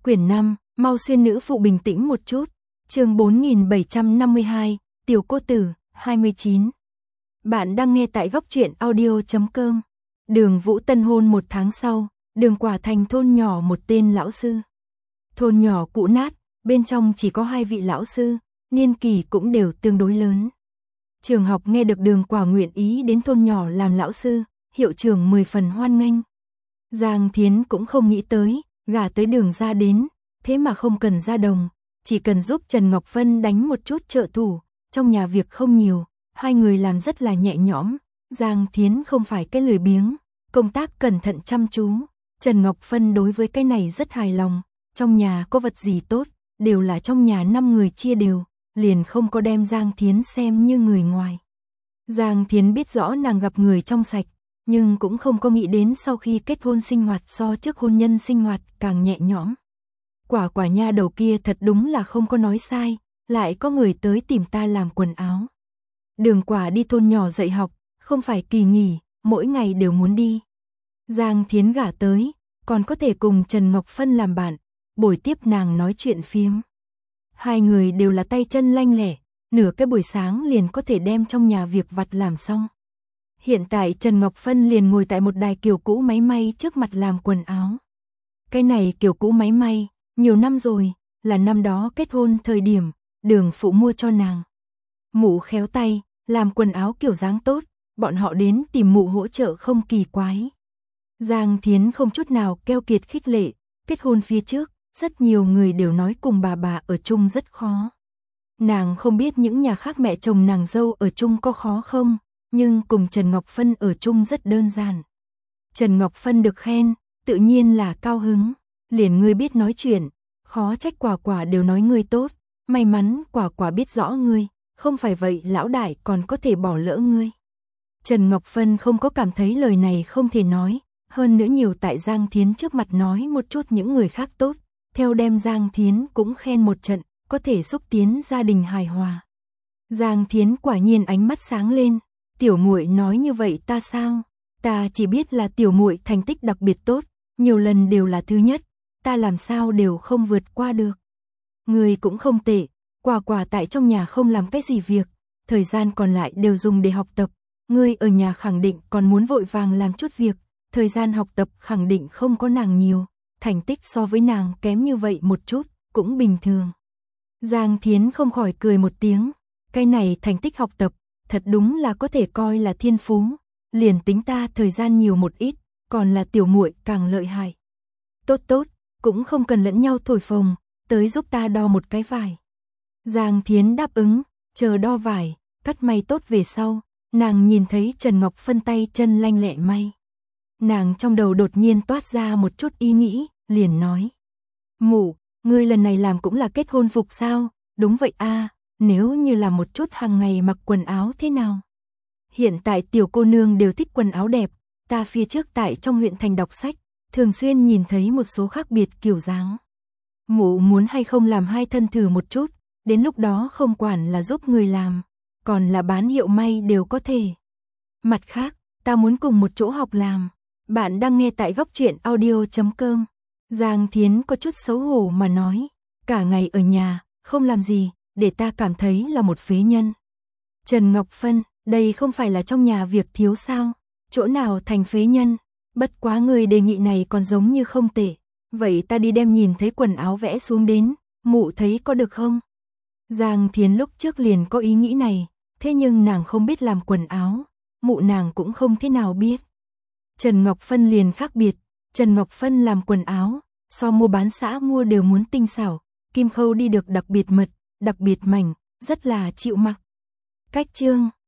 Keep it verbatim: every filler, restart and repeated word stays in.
Quyển năm, mau xuyên nữ phụ bình tĩnh một chút. Chương bốn nghìn bảy trăm năm mươi hai, Tiểu cô tử, hai mươi chín. Bạn đang nghe tại góc truyện audio chấm com. Đường Vũ tân hôn một tháng sau, Đường Quả Thành thôn nhỏ một tên lão sư. Thôn nhỏ cũ nát, bên trong chỉ có hai vị lão sư, niên kỷ cũng đều tương đối lớn. Trường học nghe được Đường Quả nguyện ý đến thôn nhỏ làm lão sư, hiệu trưởng mười phần hoan nghênh. Giang Thiến cũng không nghĩ tới, gả tới Đường ra đến, thế mà không cần ra đồng, chỉ cần giúp Trần Ngọc Vân đánh một chút trợ thủ, trong nhà việc không nhiều, hai người làm rất là nhẹ nhõm. Giang Thiến không phải cái lười biếng, công tác cẩn thận chăm chú, Trần Ngọc Vân đối với cái này rất hài lòng, trong nhà có vật gì tốt, đều là trong nhà năm người chia đều, liền không có đem Giang Thiến xem như người ngoài. Giang Thiến biết rõ nàng gặp người trong sạch, nhưng cũng không có nghĩ đến sau khi kết hôn sinh hoạt so trước hôn nhân sinh hoạt càng nhẹ nhõm. Quả quả nha đầu kia thật đúng là không có nói sai, lại có người tới tìm ta làm quần áo. Đường Quả đi thôn nhỏ dạy học, không phải kỳ nghỉ, mỗi ngày đều muốn đi. Giang Thiến gả tới, còn có thể cùng Trần Ngọc Phân làm bạn, buổi tiếp nàng nói chuyện phiếm. Hai người đều là tay chân lanh lẹ, nửa cái buổi sáng liền có thể đem trong nhà việc vặt làm xong. Hiện tại Trần Ngọc Phân liền ngồi tại một đài kiểu cũ máy may trước mặt làm quần áo. Cái này kiểu cũ máy may, nhiều năm rồi, là năm đó kết hôn thời điểm, Đường phụ mua cho nàng. Mụ khéo tay, làm quần áo kiểu dáng tốt, bọn họ đến tìm mụ hỗ trợ không kỳ quái. Giang Thiến không chút nào keo kiệt khích lệ, kết hôn phía trước, rất nhiều người đều nói cùng bà bà ở chung rất khó. Nàng không biết những nhà khác mẹ chồng nàng dâu ở chung có khó không, nhưng cùng Trần Ngọc Phân ở chung rất đơn giản. Trần Ngọc Phân được khen, tự nhiên là cao hứng, liền ngươi biết nói chuyện, khó trách Quả Quả đều nói ngươi tốt, may mắn Quả Quả biết rõ ngươi, không phải vậy lão đại còn có thể bỏ lỡ ngươi. Trần Ngọc Phân không có cảm thấy lời này không thể nói, hơn nữa nhiều tại Giang Thiến trước mặt nói một chút những người khác tốt, theo đem Giang Thiến cũng khen một trận, có thể xúc tiến gia đình hài hòa. Giang Thiến quả nhiên ánh mắt sáng lên, tiểu muội nói như vậy ta sao? Ta chỉ biết là tiểu muội thành tích đặc biệt tốt, nhiều lần đều là thứ nhất, ta làm sao đều không vượt qua được. Người cũng không tệ, Quả Quả tại trong nhà không làm cái gì việc, thời gian còn lại đều dùng để học tập, ngươi ở nhà khẳng định còn muốn vội vàng làm chút việc, thời gian học tập khẳng định không có nàng nhiều, thành tích so với nàng kém như vậy một chút, cũng bình thường. Giang Thiến không khỏi cười một tiếng, cái này thành tích học tập, thật đúng là có thể coi là thiên phú, liền tính ta thời gian nhiều một ít, còn là tiểu muội càng lợi hại. Tốt tốt, cũng không cần lẫn nhau thổi phồng, tới giúp ta đo một cái vải. Giang Thiến đáp ứng, chờ đo vải, cắt may tốt về sau, nàng nhìn thấy Trần Ngọc Phân tay chân lanh lẹ may. Nàng trong đầu đột nhiên toát ra một chút ý nghĩ, liền nói. Mụ, ngươi lần này làm cũng là kết hôn phục sao? Đúng vậy a, nếu như là một chút hàng ngày mặc quần áo thế nào? Hiện tại tiểu cô nương đều thích quần áo đẹp, ta phía trước tại trong huyện thành đọc sách, thường xuyên nhìn thấy một số khác biệt kiểu dáng. Mụ muốn hay không làm hai thân thử một chút, đến lúc đó không quản là giúp người làm, còn là bán hiệu may đều có thể. Mặt khác, ta muốn cùng một chỗ học làm. Bạn đang nghe tại góc truyện audio chấm com. Giang Thiến có chút xấu hổ mà nói, cả ngày ở nhà, không làm gì, để ta cảm thấy là một phế nhân. Trần Ngọc Phân, đây không phải là trong nhà việc thiếu sao, chỗ nào thành phế nhân, bất quá người đề nghị này còn giống như không tệ, vậy ta đi đem nhìn thấy quần áo vẽ xuống đến, mụ thấy có được không? Giang Thiến lúc trước liền có ý nghĩ này, thế nhưng nàng không biết làm quần áo, mụ nàng cũng không thế nào biết. Trần Ngọc Phân liền khác biệt, Trần Ngọc Phân làm quần áo, so mua bán xã mua đều muốn tinh xảo, kim khâu đi được đặc biệt mật, đặc biệt mảnh, rất là chịu mặc. Cách chương